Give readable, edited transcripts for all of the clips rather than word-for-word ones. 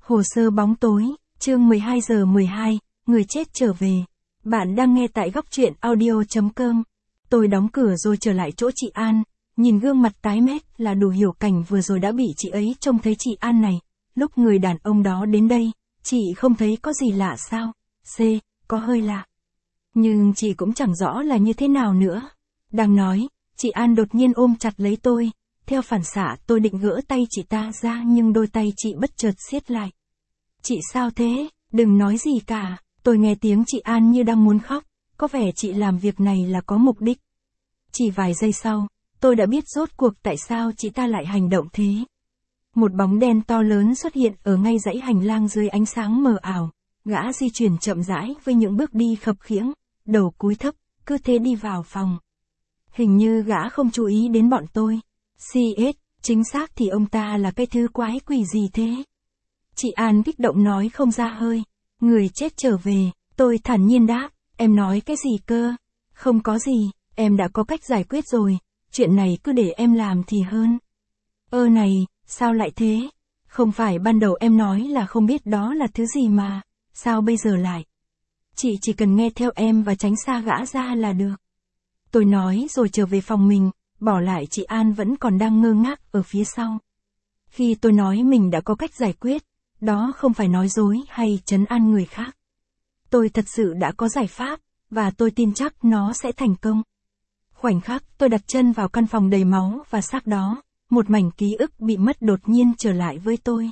Hồ sơ bóng tối, chương 12 giờ 12, người chết trở về. Bạn đang nghe tại góc truyện audio.com. Tôi đóng cửa rồi trở lại chỗ chị An, nhìn gương mặt tái mét là đủ hiểu cảnh vừa rồi đã bị chị ấy trông thấy chị An này. Lúc người đàn ông đó đến đây, chị không thấy có gì lạ sao? Có hơi lạ. Nhưng chị cũng chẳng rõ là như thế nào nữa. Đang nói, chị An đột nhiên ôm chặt lấy tôi. Theo phản xạ tôi định gỡ tay chị ta ra nhưng đôi tay chị bất chợt siết lại. Chị sao thế? Đừng nói gì cả. Tôi nghe tiếng chị An như đang muốn khóc. Có vẻ chị làm việc này là có mục đích. Chỉ vài giây sau, tôi đã biết rốt cuộc tại sao chị ta lại hành động thế. Một bóng đen to lớn xuất hiện ở ngay dãy hành lang dưới ánh sáng mờ ảo. Gã di chuyển chậm rãi với những bước đi khập khiễng, đầu cúi thấp, cứ thế đi vào phòng. Hình như gã không chú ý đến bọn tôi. Chính xác thì ông ta là cái thứ quái quỷ gì thế? Chị An kích động nói không ra hơi. Người chết trở về, tôi thản nhiên đáp, em nói cái gì cơ? Không có gì, em đã có cách giải quyết rồi, chuyện này cứ để em làm thì hơn. Này, sao lại thế? Không phải ban đầu em nói là không biết đó là thứ gì mà, sao bây giờ lại? Chị chỉ cần nghe theo em và tránh xa gã ra là được. Tôi nói rồi trở về phòng mình, bỏ lại chị An vẫn còn đang ngơ ngác ở phía sau. Khi tôi nói mình đã có cách giải quyết, đó không phải nói dối hay trấn an người khác. Tôi thật sự đã có giải pháp, và tôi tin chắc nó sẽ thành công. Khoảnh khắc tôi đặt chân vào căn phòng đầy máu và xác đó, một mảnh ký ức bị mất đột nhiên trở lại với tôi.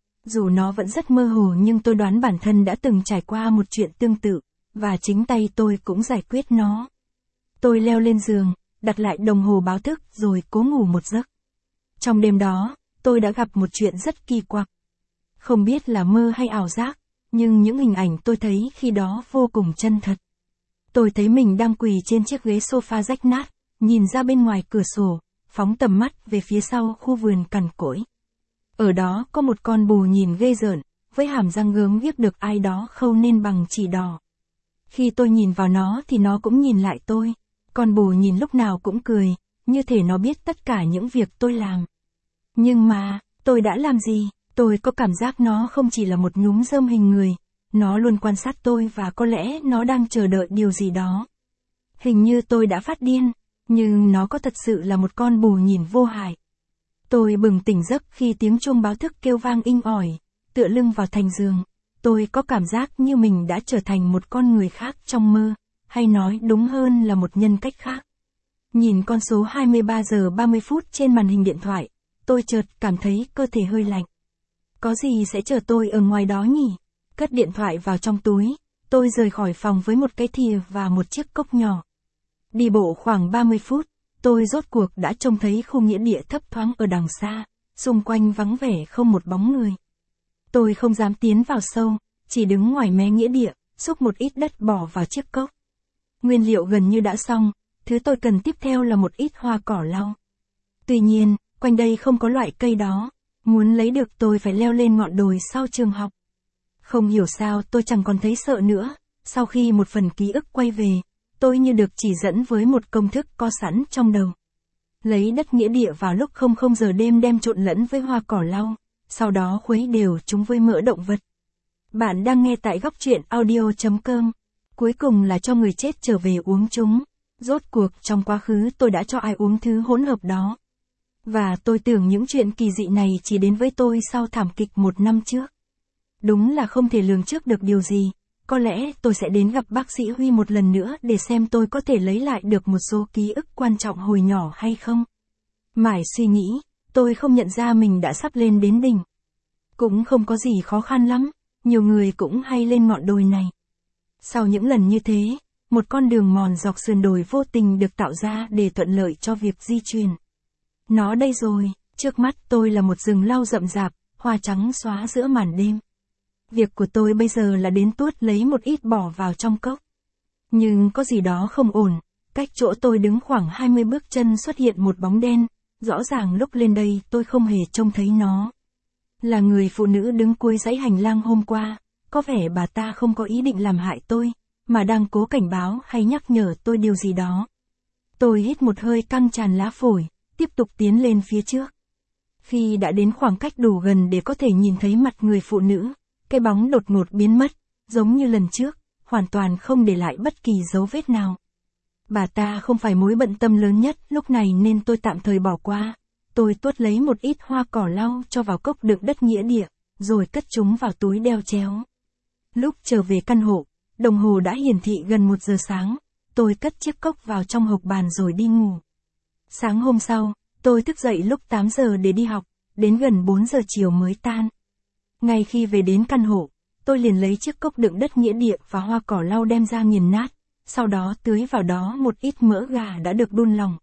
Dù nó vẫn rất mơ hồ nhưng tôi đoán bản thân đã từng trải qua một chuyện tương tự, và chính tay tôi cũng giải quyết nó. Tôi leo lên giường, đặt lại đồng hồ báo thức rồi cố ngủ một giấc. Trong đêm đó, tôi đã gặp một chuyện rất kỳ quặc. Không biết là mơ hay ảo giác, nhưng những hình ảnh tôi thấy khi đó vô cùng chân thật. Tôi thấy mình đang quỳ trên chiếc ghế sofa rách nát, nhìn ra bên ngoài cửa sổ, phóng tầm mắt về phía sau khu vườn cằn cỗi. Ở đó có một con bù nhìn ghê rợn, với hàm răng gớm ghiếc được ai đó khâu nên bằng chỉ đỏ. Khi tôi nhìn vào nó thì nó cũng nhìn lại tôi. Con bù nhìn lúc nào cũng cười, như thể nó biết tất cả những việc tôi làm. Nhưng mà, tôi đã làm gì? Tôi có cảm giác nó không chỉ là một nhúm rơm hình người, nó luôn quan sát tôi và có lẽ nó đang chờ đợi điều gì đó. Hình như tôi đã phát điên, nhưng nó có thật sự là một con bù nhìn vô hại. Tôi bừng tỉnh giấc khi tiếng chuông báo thức kêu vang inh ỏi, tựa lưng vào thành giường. Tôi có cảm giác như mình đã trở thành một con người khác trong mơ, hay nói đúng hơn là một nhân cách khác. Nhìn con số 23 giờ 30 phút trên màn hình điện thoại, tôi chợt cảm thấy cơ thể hơi lạnh. Có gì sẽ chờ tôi ở ngoài đó nhỉ? Cất điện thoại vào trong túi, tôi rời khỏi phòng với một cái thìa và một chiếc cốc nhỏ. Đi bộ khoảng 30 phút, tôi rốt cuộc đã trông thấy khu nghĩa địa thấp thoáng ở đằng xa, xung quanh vắng vẻ không một bóng người. Tôi không dám tiến vào sâu, chỉ đứng ngoài mé nghĩa địa, xúc một ít đất bỏ vào chiếc cốc. Nguyên liệu gần như đã xong, thứ tôi cần tiếp theo là một ít hoa cỏ lau. Tuy nhiên, quanh đây không có loại cây đó, muốn lấy được tôi phải leo lên ngọn đồi sau trường học. Không hiểu sao tôi chẳng còn thấy sợ nữa, sau khi một phần ký ức quay về, tôi như được chỉ dẫn với một công thức có sẵn trong đầu. Lấy đất nghĩa địa vào lúc 00 giờ đêm đem trộn lẫn với hoa cỏ lau, sau đó khuấy đều chúng với mỡ động vật. Bạn đang nghe tại góc truyện audio.com. Cuối cùng là cho người chết trở về uống chúng. Rốt cuộc trong quá khứ tôi đã cho ai uống thứ hỗn hợp đó. Và tôi tưởng những chuyện kỳ dị này chỉ đến với tôi sau thảm kịch 1 năm trước. Đúng là không thể lường trước được điều gì. Có lẽ tôi sẽ đến gặp bác sĩ Huy một lần nữa để xem tôi có thể lấy lại được một số ký ức quan trọng hồi nhỏ hay không. Mãi suy nghĩ, tôi không nhận ra mình đã sắp lên đến đỉnh. Cũng không có gì khó khăn lắm, nhiều người cũng hay lên ngọn đồi này. Sau những lần như thế, một con đường mòn dọc sườn đồi vô tình được tạo ra để thuận lợi cho việc di chuyển. Nó đây rồi, trước mắt tôi là một rừng lau rậm rạp, hoa trắng xóa giữa màn đêm. Việc của tôi bây giờ là đến tuốt lấy một ít bỏ vào trong cốc. Nhưng có gì đó không ổn, cách chỗ tôi đứng khoảng 20 bước chân xuất hiện một bóng đen, rõ ràng lúc lên đây tôi không hề trông thấy nó. Là người phụ nữ đứng cuối dãy hành lang hôm qua, có vẻ bà ta không có ý định làm hại tôi, mà đang cố cảnh báo hay nhắc nhở tôi điều gì đó. Tôi hít một hơi căng tràn lá phổi, tiếp tục tiến lên phía trước. Khi đã đến khoảng cách đủ gần để có thể nhìn thấy mặt người phụ nữ, cái bóng đột ngột biến mất, giống như lần trước, hoàn toàn không để lại bất kỳ dấu vết nào. Bà ta không phải mối bận tâm lớn nhất lúc này nên tôi tạm thời bỏ qua. Tôi tuốt lấy một ít hoa cỏ lau cho vào cốc đựng đất nghĩa địa, rồi cất chúng vào túi đeo chéo. Lúc trở về căn hộ, đồng hồ đã hiển thị gần 1 giờ sáng, tôi cất chiếc cốc vào trong hộc bàn rồi đi ngủ. Sáng hôm sau, tôi thức dậy lúc 8 giờ để đi học, đến gần 4 giờ chiều mới tan. Ngay khi về đến căn hộ, tôi liền lấy chiếc cốc đựng đất nghĩa địa và hoa cỏ lau đem ra nghiền nát, sau đó tưới vào đó một ít mỡ gà đã được đun lòng.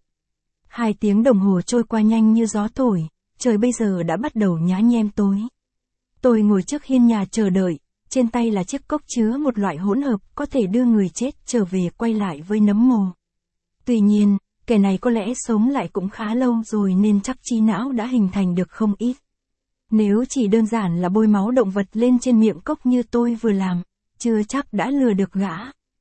2 tiếng đồng hồ trôi qua nhanh như gió thổi, trời bây giờ đã bắt đầu nhá nhem tối. Tôi ngồi trước hiên nhà chờ đợi, trên tay là chiếc cốc chứa một loại hỗn hợp có thể đưa người chết trở về quay lại với nấm mồ. Tuy nhiên, kẻ này có lẽ sống lại cũng khá lâu rồi nên chắc trí não đã hình thành được không ít. Nếu chỉ đơn giản là bôi máu động vật lên trên miệng cốc như tôi vừa làm, chưa chắc đã lừa được gã.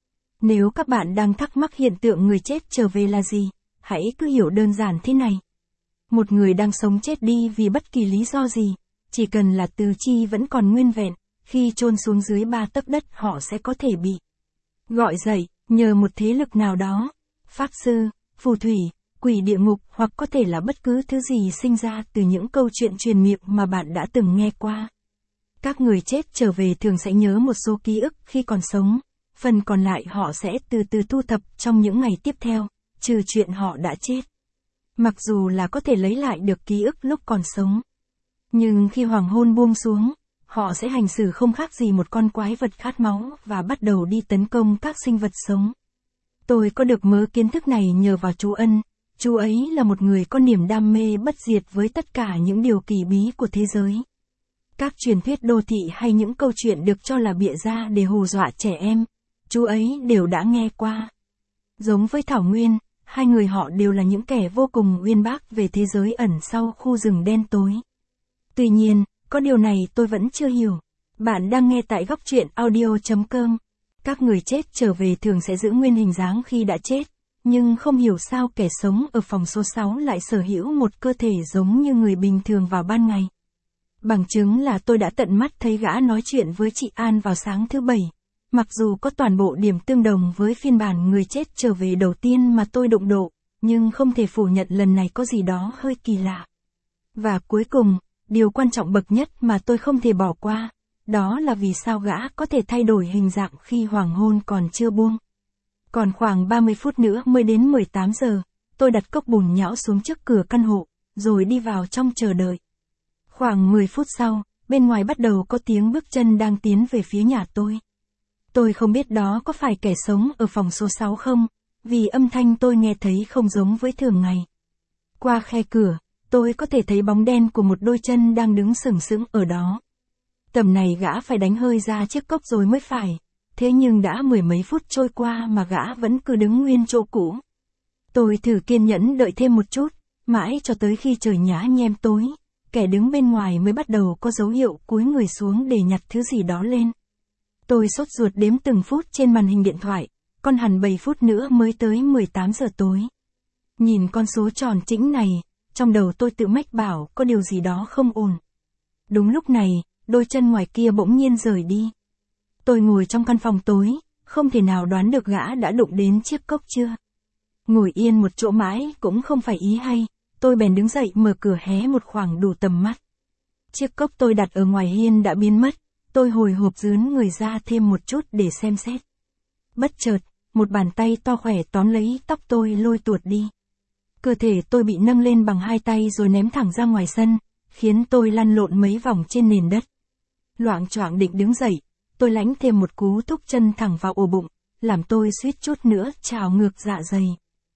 Nếu các bạn đang thắc mắc hiện tượng người chết trở về là gì, hãy cứ hiểu đơn giản thế này. Một người đang sống chết đi vì bất kỳ lý do gì, chỉ cần là tứ chi vẫn còn nguyên vẹn, khi chôn xuống dưới 3 tấc đất họ sẽ có thể bị gọi dậy, nhờ một thế lực nào đó, pháp sư, phù thủy, quỷ địa ngục hoặc có thể là bất cứ thứ gì sinh ra từ những câu chuyện truyền miệng mà bạn đã từng nghe qua. Các người chết trở về thường sẽ nhớ một số ký ức khi còn sống, phần còn lại họ sẽ từ từ thu thập trong những ngày tiếp theo, trừ chuyện họ đã chết. Mặc dù là có thể lấy lại được ký ức lúc còn sống. Nhưng khi hoàng hôn buông xuống, họ sẽ hành xử không khác gì một con quái vật khát máu và bắt đầu đi tấn công các sinh vật sống. Tôi có được mớ kiến thức này nhờ vào chú Ân, chú ấy là một người có niềm đam mê bất diệt với tất cả những điều kỳ bí của thế giới. Các truyền thuyết đô thị hay những câu chuyện được cho là bịa ra để hù dọa trẻ em, chú ấy đều đã nghe qua. Giống với Thảo Nguyên, hai người họ đều là những kẻ vô cùng uyên bác về thế giới ẩn sau khu rừng đen tối. Tuy nhiên, có điều này tôi vẫn chưa hiểu. Bạn đang nghe tại góc truyện audio.com. Các người chết trở về thường sẽ giữ nguyên hình dáng khi đã chết, nhưng không hiểu sao kẻ sống ở phòng số 6 lại sở hữu một cơ thể giống như người bình thường vào ban ngày. Bằng chứng là tôi đã tận mắt thấy gã nói chuyện với chị An vào sáng thứ Bảy. Mặc dù có toàn bộ điểm tương đồng với phiên bản người chết trở về đầu tiên mà tôi đụng độ, nhưng không thể phủ nhận lần này có gì đó hơi kỳ lạ. Và cuối cùng, điều quan trọng bậc nhất mà tôi không thể bỏ qua, đó là vì sao gã có thể thay đổi hình dạng khi hoàng hôn còn chưa buông. Còn khoảng 30 phút nữa mới đến 18 giờ, tôi đặt cốc bùn nhão xuống trước cửa căn hộ, rồi đi vào trong chờ đợi. Khoảng 10 phút sau, bên ngoài bắt đầu có tiếng bước chân đang tiến về phía nhà tôi. Tôi không biết đó có phải kẻ sống ở phòng số 6 không, vì âm thanh tôi nghe thấy không giống với thường ngày. Qua khe cửa, tôi có thể thấy bóng đen của một đôi chân đang đứng sừng sững ở đó. Tầm này gã phải đánh hơi ra chiếc cốc rồi mới phải, thế nhưng đã 10 mấy phút trôi qua mà gã vẫn cứ đứng nguyên chỗ cũ. Tôi thử kiên nhẫn đợi thêm một chút, mãi cho tới khi trời nhá nhem tối, kẻ đứng bên ngoài mới bắt đầu có dấu hiệu cúi người xuống để nhặt thứ gì đó lên. Tôi sốt ruột đếm từng phút trên màn hình điện thoại, còn hẳn 7 phút nữa mới tới 18 giờ tối. Nhìn con số tròn chỉnh này, trong đầu tôi tự mách bảo có điều gì đó không ổn. Đúng lúc này, đôi chân ngoài kia bỗng nhiên rời đi. Tôi ngồi trong căn phòng tối, không thể nào đoán được gã đã đụng đến chiếc cốc chưa. Ngồi yên một chỗ mãi cũng không phải ý hay, tôi bèn đứng dậy mở cửa hé một khoảng đủ tầm mắt. Chiếc cốc tôi đặt ở ngoài hiên đã biến mất, tôi hồi hộp dướn người ra thêm một chút để xem xét. Bất chợt, một bàn tay to khỏe tóm lấy tóc tôi lôi tuột đi. Cơ thể tôi bị nâng lên bằng 2 tay rồi ném thẳng ra ngoài sân, khiến tôi lăn lộn mấy vòng trên nền đất. Loạng choạng định đứng dậy, tôi lãnh thêm một cú thúc chân thẳng vào ổ bụng, làm tôi suýt chút nữa trào ngược dạ dày.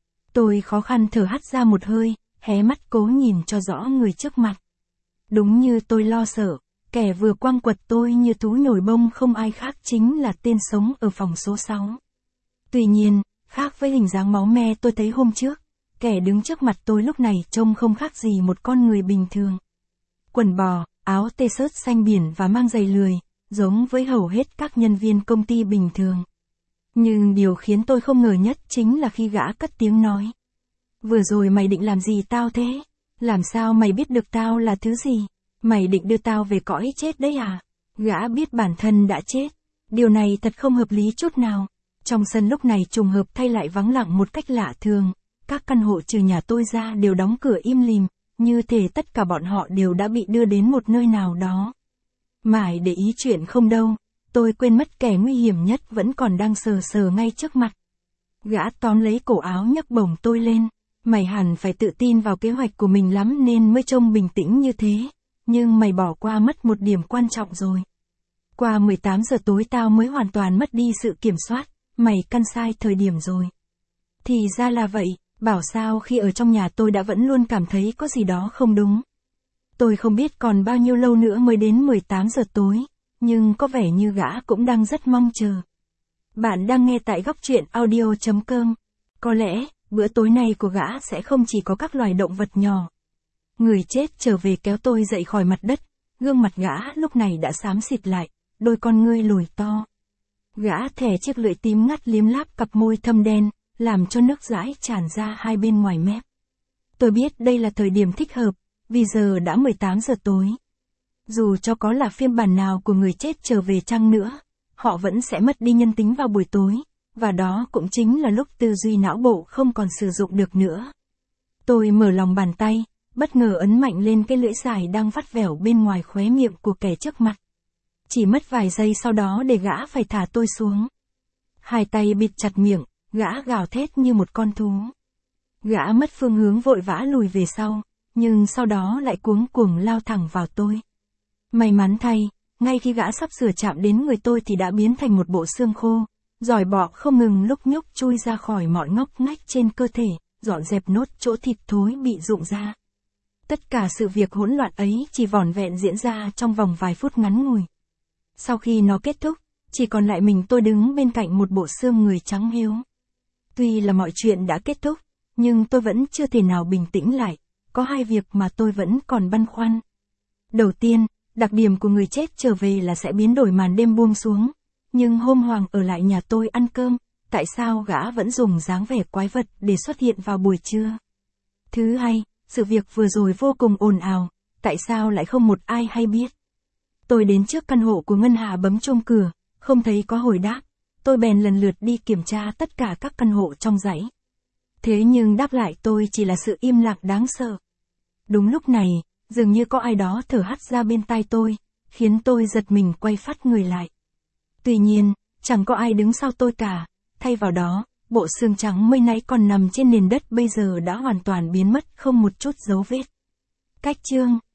Tôi khó khăn thở hắt ra một hơi, hé mắt cố nhìn cho rõ người trước mặt. Đúng như tôi lo sợ, kẻ vừa quăng quật tôi như thú nhồi bông không ai khác chính là tên sống ở phòng số 6. Tuy nhiên, khác với hình dáng máu me tôi thấy hôm trước, kẻ đứng trước mặt tôi lúc này trông không khác gì một con người bình thường. Quần bò, áo t-shirt xanh biển và mang giày lười, giống với hầu hết các nhân viên công ty bình thường. Nhưng điều khiến tôi không ngờ nhất chính là khi gã cất tiếng nói. Vừa rồi mày định làm gì tao thế? Làm sao mày biết được tao là thứ gì? Mày định đưa tao về cõi chết đấy à? Gã biết bản thân đã chết. Điều này thật không hợp lý chút nào. Trong sân lúc này trùng hợp thay lại vắng lặng một cách lạ thường. Các căn hộ trừ nhà tôi ra đều đóng cửa im lìm, như thể tất cả bọn họ đều đã bị đưa đến một nơi nào đó. Mãi để ý chuyện không đâu, tôi quên mất kẻ nguy hiểm nhất vẫn còn đang sờ sờ ngay trước mặt. Gã tóm lấy cổ áo nhấc bổng tôi lên. Mày hẳn phải tự tin vào kế hoạch của mình lắm nên mới trông bình tĩnh như thế. Nhưng mày bỏ qua mất một điểm quan trọng rồi. Qua 18 giờ tối tao mới hoàn toàn mất đi sự kiểm soát. Mày căn sai thời điểm rồi. Thì ra là vậy, bảo sao khi ở trong nhà tôi đã vẫn luôn cảm thấy có gì đó không đúng. Tôi không biết còn bao nhiêu lâu nữa mới đến 18 giờ tối, nhưng có vẻ như gã cũng đang rất mong chờ. Bạn đang nghe tại góc truyện audio.com. Có lẽ, bữa tối nay của gã sẽ không chỉ có các loài động vật nhỏ. Người chết trở về kéo tôi dậy khỏi mặt đất, gương mặt gã lúc này đã xám xịt lại, đôi con ngươi lồi to. Gã thè chiếc lưỡi tím ngắt liếm láp cặp môi thâm đen, làm cho nước dãi tràn ra hai bên ngoài mép. Tôi biết đây là thời điểm thích hợp, vì giờ đã 18 giờ tối. Dù cho có là phiên bản nào của người chết trở về chăng nữa, họ vẫn sẽ mất đi nhân tính vào buổi tối, và đó cũng chính là lúc tư duy não bộ không còn sử dụng được nữa. Tôi mở lòng bàn tay, bất ngờ ấn mạnh lên cái lưỡi dài đang vắt vẻo bên ngoài khóe miệng của kẻ trước mặt. Chỉ mất vài giây sau đó để gã phải thả tôi xuống. Hai tay bịt chặt miệng, gã gào thét như một con thú. Gã mất phương hướng vội vã lùi về sau, nhưng sau đó lại cuống cuồng lao thẳng vào tôi. May mắn thay, ngay khi gã sắp sửa chạm đến người tôi thì đã biến thành một bộ xương khô, giòi bọ không ngừng lúc nhúc chui ra khỏi mọi ngóc ngách trên cơ thể, dọn dẹp nốt chỗ thịt thối bị rụng ra. Tất cả sự việc hỗn loạn ấy chỉ vỏn vẹn diễn ra trong vòng vài phút ngắn ngủi. Sau khi nó kết thúc, chỉ còn lại mình tôi đứng bên cạnh một bộ xương người trắng hiếu. Tuy là mọi chuyện đã kết thúc, nhưng tôi vẫn chưa thể nào bình tĩnh lại, có hai việc mà tôi vẫn còn băn khoăn. Đầu tiên, đặc điểm của người chết trở về là sẽ biến đổi màn đêm buông xuống, nhưng hôm Hoàng ở lại nhà tôi ăn cơm, tại sao gã vẫn dùng dáng vẻ quái vật để xuất hiện vào buổi trưa? Thứ hai, sự việc vừa rồi vô cùng ồn ào, tại sao lại không một ai hay biết? Tôi đến trước căn hộ của Ngân Hà bấm chuông cửa, không thấy có hồi đáp, tôi bèn lần lượt đi kiểm tra tất cả các căn hộ trong dãy. Thế nhưng đáp lại tôi chỉ là sự im lặng đáng sợ. Đúng lúc này, dường như có ai đó thở hắt ra bên tai tôi, khiến tôi giật mình quay phát người lại. Tuy nhiên, chẳng có ai đứng sau tôi cả, thay vào đó, bộ xương trắng mới nãy còn nằm trên nền đất bây giờ đã hoàn toàn biến mất không một chút dấu vết. Cách chương